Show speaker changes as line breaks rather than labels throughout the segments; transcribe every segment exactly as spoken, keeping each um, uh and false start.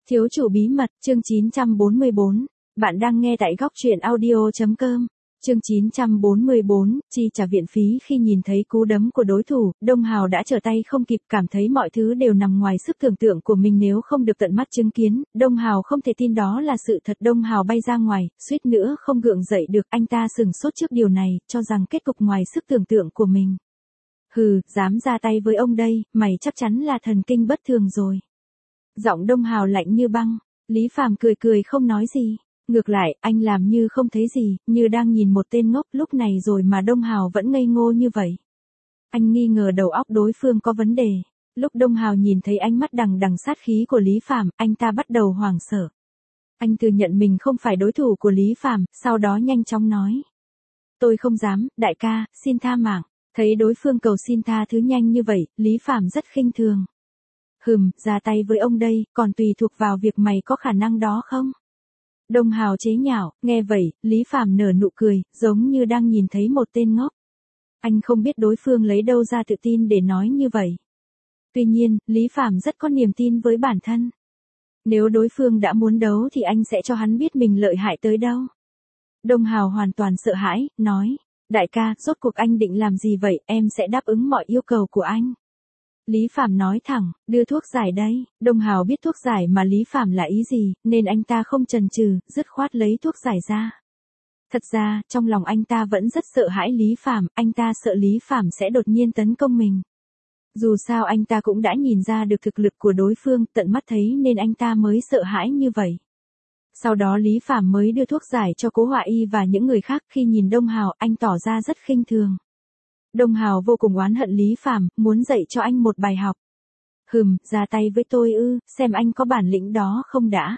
Thiếu chủ bí mật, chương chín trăm bốn mươi bốn. Bạn đang nghe tại góc truyện audio chấm com. Chương chín trăm bốn mươi bốn, chi trả viện phí. Khi nhìn thấy cú đấm của đối thủ, Đông Hào đã trở tay không kịp, cảm thấy mọi thứ đều nằm ngoài sức tưởng tượng của mình nếu không được tận mắt chứng kiến. Đông Hào không thể tin đó là sự thật. Đông Hào bay ra ngoài, suýt nữa không gượng dậy được. Anh ta sửng sốt trước điều này, cho rằng kết cục ngoài sức tưởng tượng của mình. Hừ, dám ra tay với ông đây, mày chắc chắn là thần kinh bất thường rồi. Giọng Đông Hào lạnh như băng. Lý Phàm cười cười không nói gì. Ngược lại, anh làm như không thấy gì, như đang nhìn một tên ngốc. Lúc này rồi mà Đông Hào vẫn ngây ngô như vậy. Anh nghi ngờ đầu óc đối phương có vấn đề. Lúc Đông Hào nhìn thấy ánh mắt đằng đằng sát khí của Lý Phàm, anh ta bắt đầu hoảng sợ. Anh thừa nhận mình không phải đối thủ của Lý Phàm, sau đó nhanh chóng nói. Tôi không dám, đại ca, xin tha mạng. Thấy đối phương cầu xin tha thứ nhanh như vậy, Lý Phàm rất khinh thường. Hừm, ra tay với ông đây, còn tùy thuộc vào việc mày có khả năng đó không? Đông Hào chế nhạo, nghe vậy, Lý Phàm nở nụ cười, giống như đang nhìn thấy một tên ngốc. Anh không biết đối phương lấy đâu ra tự tin để nói như vậy. Tuy nhiên, Lý Phàm rất có niềm tin với bản thân. Nếu đối phương đã muốn đấu thì anh sẽ cho hắn biết mình lợi hại tới đâu. Đông Hào hoàn toàn sợ hãi, nói, đại ca, rốt cuộc anh định làm gì vậy, em sẽ đáp ứng mọi yêu cầu của anh. Lý Phàm nói thẳng, đưa thuốc giải đây. Đông Hào biết thuốc giải mà Lý Phàm là ý gì, nên anh ta không chần chừ, dứt khoát lấy thuốc giải ra. Thật ra, trong lòng anh ta vẫn rất sợ hãi Lý Phàm, anh ta sợ Lý Phàm sẽ đột nhiên tấn công mình. Dù sao anh ta cũng đã nhìn ra được thực lực của đối phương, tận mắt thấy nên anh ta mới sợ hãi như vậy. Sau đó Lý Phàm mới đưa thuốc giải cho Cố Họa Y và những người khác. Khi nhìn Đông Hào, anh tỏ ra rất khinh thường. Đông Hào vô cùng oán hận Lý Phàm, muốn dạy cho anh một bài học. Hừm, ra tay với tôi ư, xem anh có bản lĩnh đó không đã.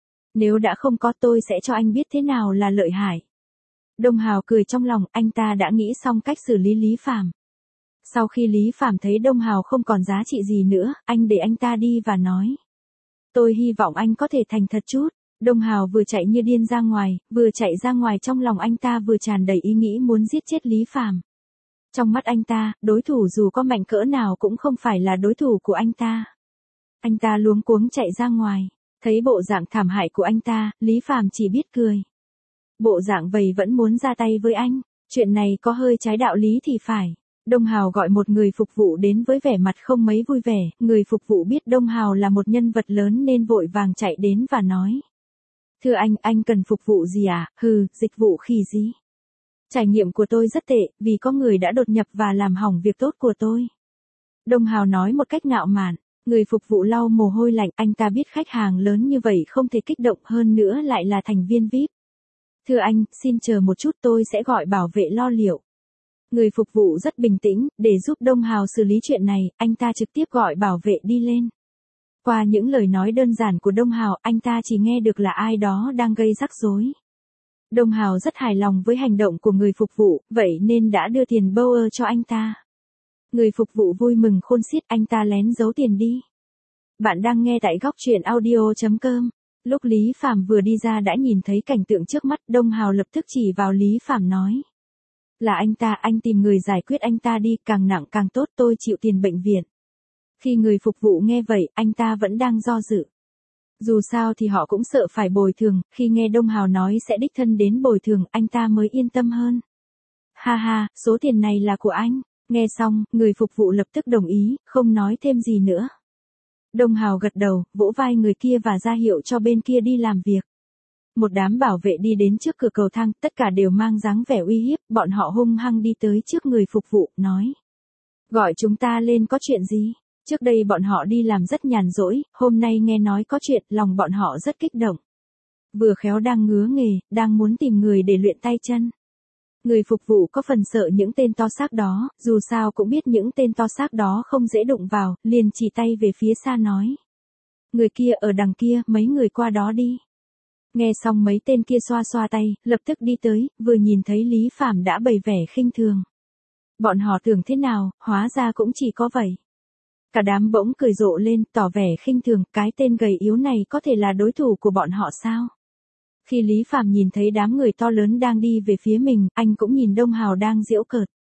Nếu đã không có tôi sẽ cho anh biết thế nào là lợi hại. Đông Hào cười trong lòng, anh ta đã nghĩ xong cách xử lý Lý Phàm. Sau khi Lý Phàm thấy Đông Hào không còn giá trị gì nữa, anh để anh ta đi và nói. Tôi hy vọng anh có thể thành thật chút. Đông Hào vừa chạy như điên ra ngoài, vừa chạy ra ngoài trong lòng anh ta vừa tràn đầy ý nghĩ muốn giết chết Lý Phàm. Trong mắt anh ta, đối thủ dù có mạnh cỡ nào cũng không phải là đối thủ của anh ta. Anh ta luống cuống chạy ra ngoài, thấy bộ dạng thảm hại của anh ta, Lý Phàm chỉ biết cười. Bộ dạng vậy vẫn muốn ra tay với anh, chuyện này có hơi trái đạo lý thì phải. Đông Hào gọi một người phục vụ đến với vẻ mặt không mấy vui vẻ, người phục vụ biết Đông Hào là một nhân vật lớn nên vội vàng chạy đến và nói. Thưa anh, anh cần phục vụ gì à? Hừ, dịch vụ khỉ gì? Trải nghiệm của tôi rất tệ, vì có người đã đột nhập và làm hỏng việc tốt của tôi. Đông Hào nói một cách ngạo mạn, người phục vụ lau mồ hôi lạnh, anh ta biết khách hàng lớn như vậy không thể kích động, hơn nữa lại là thành viên vi ai pi. Thưa anh, xin chờ một chút, tôi sẽ gọi bảo vệ lo liệu. Người phục vụ rất bình tĩnh, để giúp Đông Hào xử lý chuyện này, anh ta trực tiếp gọi bảo vệ đi lên. Qua những lời nói đơn giản của Đông Hào, anh ta chỉ nghe được là ai đó đang gây rắc rối. Đông Hào rất hài lòng với hành động của người phục vụ, vậy nên đã đưa tiền Bauer cho anh ta. Người phục vụ vui mừng khôn xiết, anh ta lén giấu tiền đi. Bạn đang nghe tại góc truyện audio chấm com. Lúc Lý Phàm vừa đi ra đã nhìn thấy cảnh tượng trước mắt, Đông Hào lập tức chỉ vào Lý Phàm nói. Là anh ta, anh tìm người giải quyết anh ta đi, càng nặng càng tốt, tôi chịu tiền bệnh viện. Khi người phục vụ nghe vậy, anh ta vẫn đang do dự. Dù sao thì họ cũng sợ phải bồi thường, khi nghe Đông Hào nói sẽ đích thân đến bồi thường, anh ta mới yên tâm hơn. Ha ha, số tiền này là của anh. Nghe xong, người phục vụ lập tức đồng ý, không nói thêm gì nữa. Đông Hào gật đầu, vỗ vai người kia và ra hiệu cho bên kia đi làm việc. Một đám bảo vệ đi đến trước cửa cầu thang, tất cả đều mang dáng vẻ uy hiếp, bọn họ hung hăng đi tới trước người phục vụ, nói. Gọi chúng ta lên có chuyện gì? Trước đây bọn họ đi làm rất nhàn rỗi, hôm nay nghe nói có chuyện, lòng bọn họ rất kích động. Vừa khéo đang ngứa nghề, đang muốn tìm người để luyện tay chân. Người phục vụ có phần sợ những tên to xác đó, dù sao cũng biết những tên to xác đó không dễ đụng vào, liền chỉ tay về phía xa nói. Người kia ở đằng kia, mấy người qua đó đi. Nghe xong mấy tên kia xoa xoa tay, lập tức đi tới, vừa nhìn thấy Lý Phàm đã bày vẻ khinh thường. Bọn họ tưởng thế nào, hóa ra cũng chỉ có vậy. Cả đám bỗng cười rộ lên, tỏ vẻ khinh thường, cái tên gầy yếu này có thể là đối thủ của bọn họ sao? Khi Lý Phàm nhìn thấy đám người to lớn đang đi về phía mình, anh cũng nhìn Đông Hào đang giễu cợt.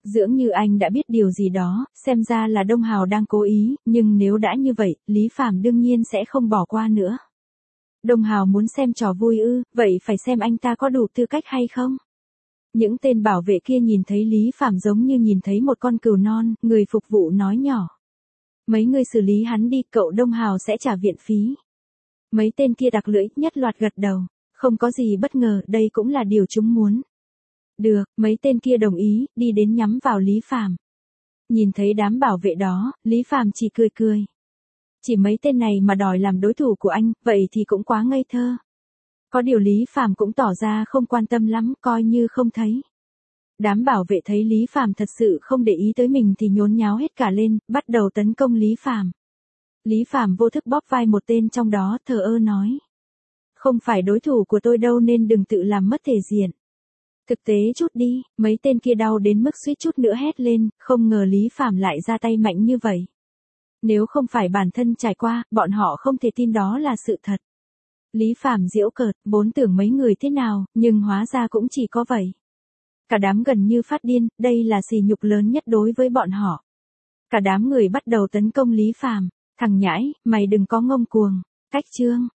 Dưỡng Như Anh đã biết điều gì đó, xem ra là Đông Hào đang cố ý, nhưng nếu đã như vậy, Lý Phàm đương nhiên sẽ không bỏ qua nữa. Đông Hào muốn xem trò vui ư, vậy phải xem anh ta có đủ tư cách hay không? Những tên bảo vệ kia nhìn thấy Lý Phàm giống như nhìn thấy một con cừu non, người phục vụ nói nhỏ. Mấy người xử lý hắn đi, cậu Đông Hào sẽ trả viện phí. Mấy tên kia đặc lưỡi, nhất loạt gật đầu. Không có gì bất ngờ, đây cũng là điều chúng muốn. Được, mấy tên kia đồng ý, đi đến nhắm vào Lý Phàm. Nhìn thấy đám bảo vệ đó, Lý Phàm chỉ cười cười. Chỉ mấy tên này mà đòi làm đối thủ của anh, vậy thì cũng quá ngây thơ. Có điều Lý Phàm cũng tỏ ra không quan tâm lắm, coi như không thấy. Đám bảo vệ thấy Lý Phàm thật sự không để ý tới mình thì nhốn nháo hết cả lên, bắt đầu tấn công Lý Phàm. Lý Phàm vô thức bóp vai một tên trong đó, thờ ơ nói. Không phải đối thủ của tôi đâu nên đừng tự làm mất thể diện. Thực tế chút đi, mấy tên kia đau đến mức suýt chút nữa hét lên, không ngờ Lý Phàm lại ra tay mạnh như vậy. Nếu không phải bản thân trải qua, bọn họ không thể tin đó là sự thật. Lý Phàm giễu cợt, vốn tưởng mấy người thế nào, nhưng hóa ra cũng chỉ có vậy. Cả đám gần như phát điên, đây là sỉ nhục lớn nhất đối với bọn họ. Cả đám người bắt đầu tấn công Lý Phàm. Thằng nhãi, mày đừng có ngông cuồng. Cách chương.